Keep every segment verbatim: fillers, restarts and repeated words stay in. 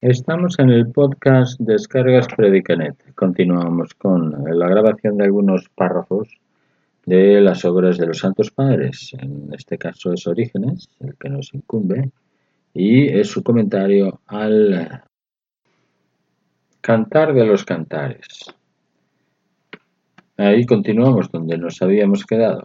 Estamos en el podcast Descargas Predicanet. Continuamos con la grabación de algunos párrafos de las obras de los Santos Padres. En este caso es Orígenes, el que nos incumbe, y es su comentario al Cantar de los Cantares. Ahí continuamos donde nos habíamos quedado.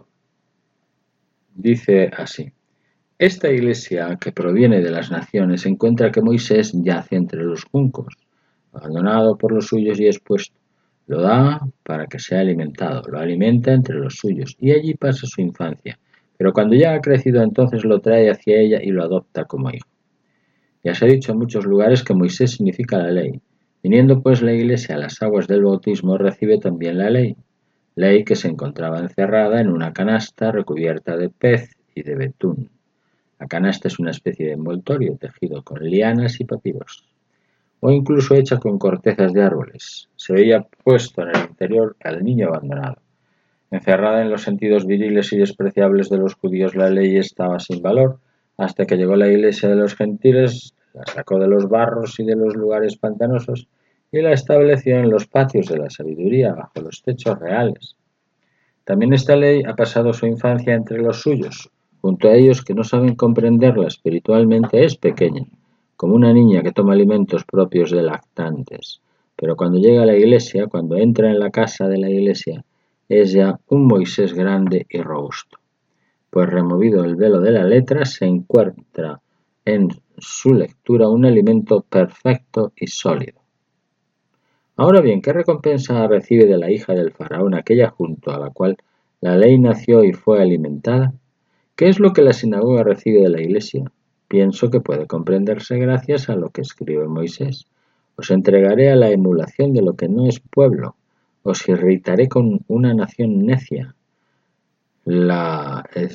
Dice así: esta iglesia que proviene de las naciones encuentra que Moisés yace entre los juncos, abandonado por los suyos y expuesto. Lo da para que sea alimentado, lo alimenta entre los suyos y allí pasa su infancia. Pero cuando ya ha crecido, entonces lo trae hacia ella y lo adopta como hijo. Ya se ha dicho en muchos lugares que Moisés significa la ley. Viniendo pues la iglesia a las aguas del bautismo, recibe también la ley. Ley que se encontraba encerrada en una canasta recubierta de pez y de betún. La canasta es una especie de envoltorio tejido con lianas y papiros, o incluso hecha con cortezas de árboles. Se veía puesto en el interior al niño abandonado. Encerrada en los sentidos viriles y despreciables de los judíos, la ley estaba sin valor, hasta que llegó la iglesia de los gentiles, la sacó de los barros y de los lugares pantanosos y la estableció en los patios de la sabiduría, bajo los techos reales. También esta ley ha pasado su infancia entre los suyos. Junto a ellos que no saben comprenderla espiritualmente, es pequeña, como una niña que toma alimentos propios de lactantes. Pero cuando llega a la iglesia, cuando entra en la casa de la iglesia, es ya un Moisés grande y robusto. Pues removido el velo de la letra, se encuentra en su lectura un alimento perfecto y sólido. Ahora bien, ¿qué recompensa recibe de la hija del faraón aquella junto a la cual la ley nació y fue alimentada? ¿Qué es lo que la sinagoga recibe de la iglesia? Pienso que puede comprenderse gracias a lo que escribe Moisés. Os entregaré a la emulación de lo que no es pueblo. Os irritaré con una nación necia. La, eh,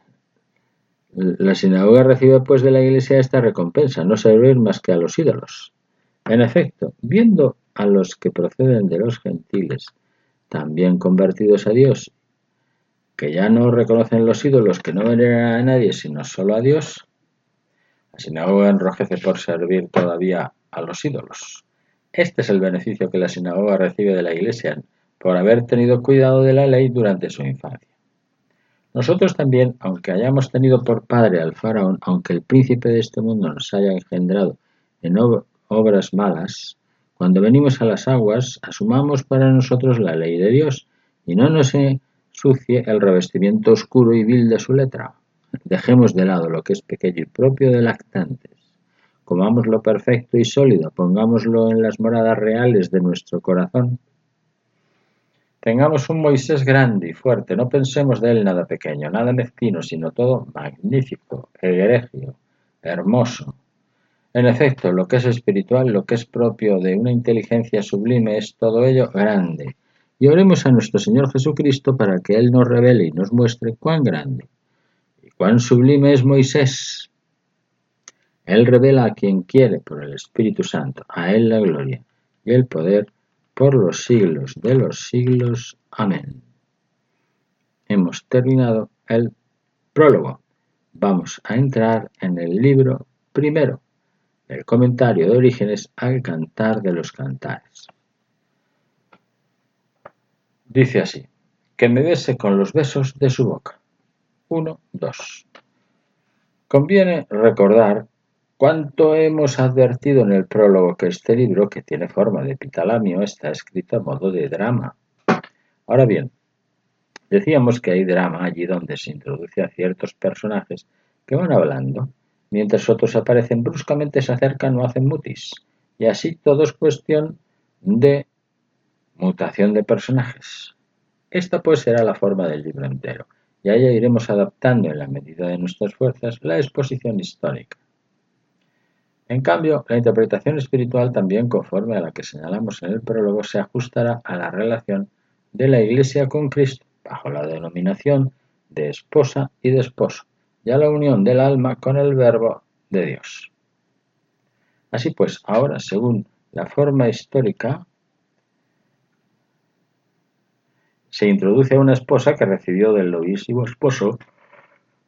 la sinagoga recibe pues de la iglesia esta recompensa, no servir más que a los ídolos. En efecto, viendo a los que proceden de los gentiles, también convertidos a Dios, que ya no reconocen los ídolos, que no veneran a nadie sino solo a Dios, la sinagoga enrojece por servir todavía a los ídolos. Este es el beneficio que la sinagoga recibe de la iglesia por haber tenido cuidado de la ley durante su infancia. Nosotros también, aunque hayamos tenido por padre al faraón, aunque el príncipe de este mundo nos haya engendrado en ob- obras malas, cuando venimos a las aguas, asumamos para nosotros la ley de Dios y no nos ensucie el revestimiento oscuro y vil de su letra. Dejemos de lado lo que es pequeño y propio de lactantes. Comamos lo perfecto y sólido, pongámoslo en las moradas reales de nuestro corazón. Tengamos un Moisés grande y fuerte, no pensemos de él nada pequeño, nada mezquino, sino todo magnífico, egregio, hermoso. En efecto, lo que es espiritual, lo que es propio de una inteligencia sublime, es todo ello grande. Y oremos a nuestro Señor Jesucristo para que Él nos revele y nos muestre cuán grande y cuán sublime es Moisés. Él revela a quien quiere por el Espíritu Santo, a Él la gloria y el poder por los siglos de los siglos. Amén. Hemos terminado el prólogo. Vamos a entrar en el libro primero, el comentario de Orígenes al Cantar de los Cantares. Dice así: que me bese con los besos de su boca. uno, dos. Conviene recordar cuánto hemos advertido en el prólogo que este libro, que tiene forma de epitalamio, está escrito a modo de drama. Ahora bien, decíamos que hay drama allí donde se introduce a ciertos personajes que van hablando, mientras otros aparecen bruscamente, se acercan o hacen mutis, y así todo es cuestión de mutación de personajes. Esta pues será la forma del libro entero, y a ella iremos adaptando en la medida de nuestras fuerzas la exposición histórica. En cambio, la interpretación espiritual, también conforme a la que señalamos en el prólogo, se ajustará a la relación de la Iglesia con Cristo, bajo la denominación de esposa y de esposo, y a la unión del alma con el Verbo de Dios. Así pues, ahora, según la forma histórica, se introduce a una esposa que recibió del nobilísimo esposo,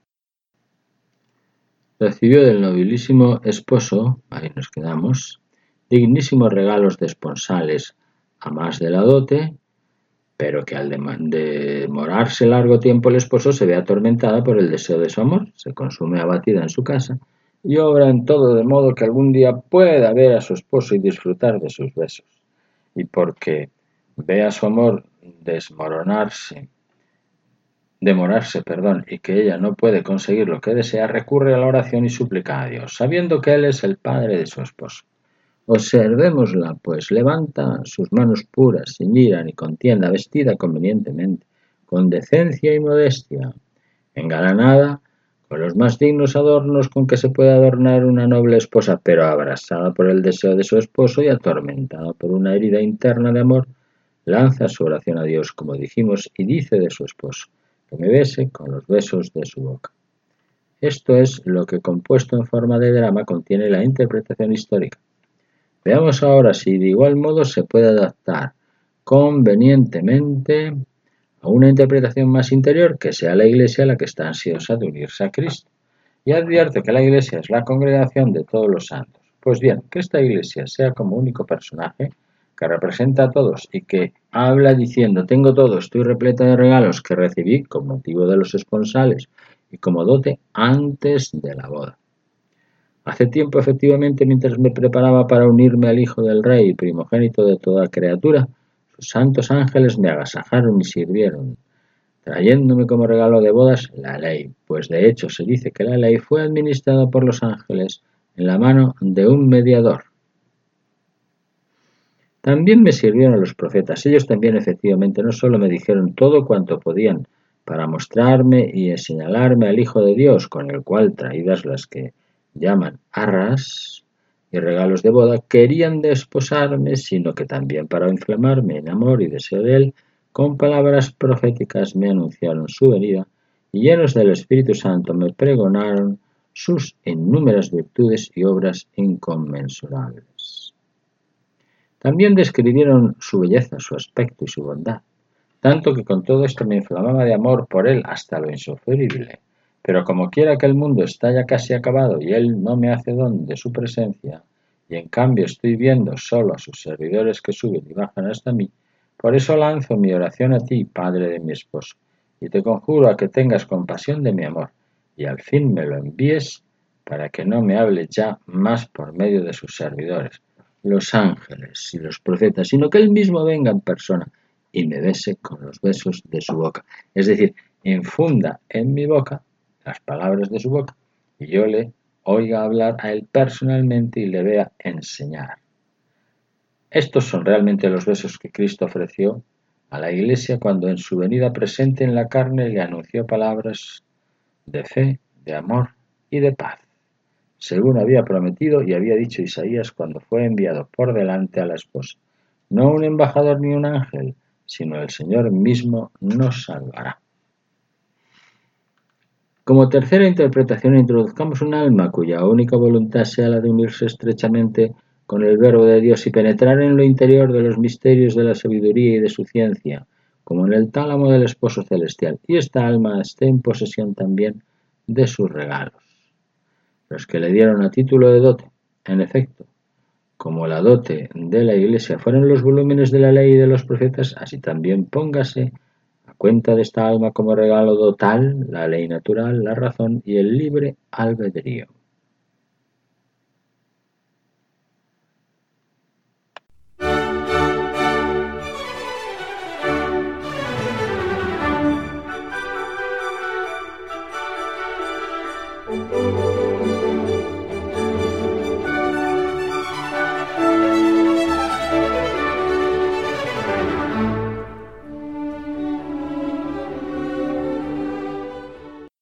recibió del nobilísimo esposo, ahí nos quedamos, dignísimos regalos de esponsales a más de la dote, pero que al demorarse largo tiempo el esposo se ve atormentada por el deseo de su amor, se consume abatida en su casa y obra en todo de modo que algún día pueda ver a su esposo y disfrutar de sus besos. Y porque ve a su amor desmoronarse, demorarse, perdón, y que ella no puede conseguir lo que desea, recurre a la oración y súplica a Dios, sabiendo que Él es el padre de su esposo. Observémosla, pues levanta sus manos puras, sin ira ni contienda, vestida convenientemente, con decencia y modestia, engalanada con los más dignos adornos con que se puede adornar una noble esposa, pero abrasada por el deseo de su esposo y atormentada por una herida interna de amor, lanza su oración a Dios, como dijimos, y dice de su esposo, que me bese con los besos de su boca. Esto es lo que, compuesto en forma de drama, contiene la interpretación histórica. Veamos ahora si de igual modo se puede adaptar convenientemente a una interpretación más interior, que sea la Iglesia la que está ansiosa de unirse a Cristo. Y advierte que la Iglesia es la congregación de todos los santos. Pues bien, que esta Iglesia sea como único personaje que representa a todos y que habla diciendo: tengo todo, estoy repleta de regalos que recibí con motivo de los esponsales y como dote antes de la boda. Hace tiempo, efectivamente, mientras me preparaba para unirme al Hijo del Rey, primogénito de toda criatura, sus santos ángeles me agasajaron y sirvieron, trayéndome como regalo de bodas la ley, pues de hecho se dice que la ley fue administrada por los ángeles en la mano de un mediador. También me sirvieron los profetas. Ellos también, efectivamente, no solo me dijeron todo cuanto podían para mostrarme y señalarme al Hijo de Dios, con el cual, traídas las que llaman arras y regalos de boda, querían desposarme, sino que también para inflamarme en amor y deseo de él, con palabras proféticas me anunciaron su venida y llenos del Espíritu Santo me pregonaron sus innúmeras virtudes y obras inconmensurables. También describieron su belleza, su aspecto y su bondad, tanto que con todo esto me inflamaba de amor por él hasta lo insufrible. Pero como quiera que el mundo está ya casi acabado y él no me hace don de su presencia, y en cambio estoy viendo solo a sus servidores que suben y bajan hasta mí, por eso lanzo mi oración a ti, Padre de mi esposo, y te conjuro a que tengas compasión de mi amor, y al fin me lo envíes para que no me hable ya más por medio de sus servidores, los ángeles y los profetas, sino que él mismo venga en persona y me bese con los besos de su boca. Es decir, infunda en mi boca las palabras de su boca y yo le oiga hablar a él personalmente y le vea enseñar. Estos son realmente los besos que Cristo ofreció a la Iglesia cuando en su venida presente en la carne le anunció palabras de fe, de amor y de paz, según había prometido y había dicho Isaías cuando fue enviado por delante a la esposa. No un embajador ni un ángel, sino el Señor mismo nos salvará. Como tercera interpretación introduzcamos un alma cuya única voluntad sea la de unirse estrechamente con el Verbo de Dios y penetrar en lo interior de los misterios de la sabiduría y de su ciencia, como en el tálamo del esposo celestial, y esta alma esté en posesión también de sus regalos, los que le dieron a título de dote. En efecto, como la dote de la Iglesia fueron los volúmenes de la ley y de los profetas, así también póngase a cuenta de esta alma como regalo dotal la ley natural, la razón y el libre albedrío.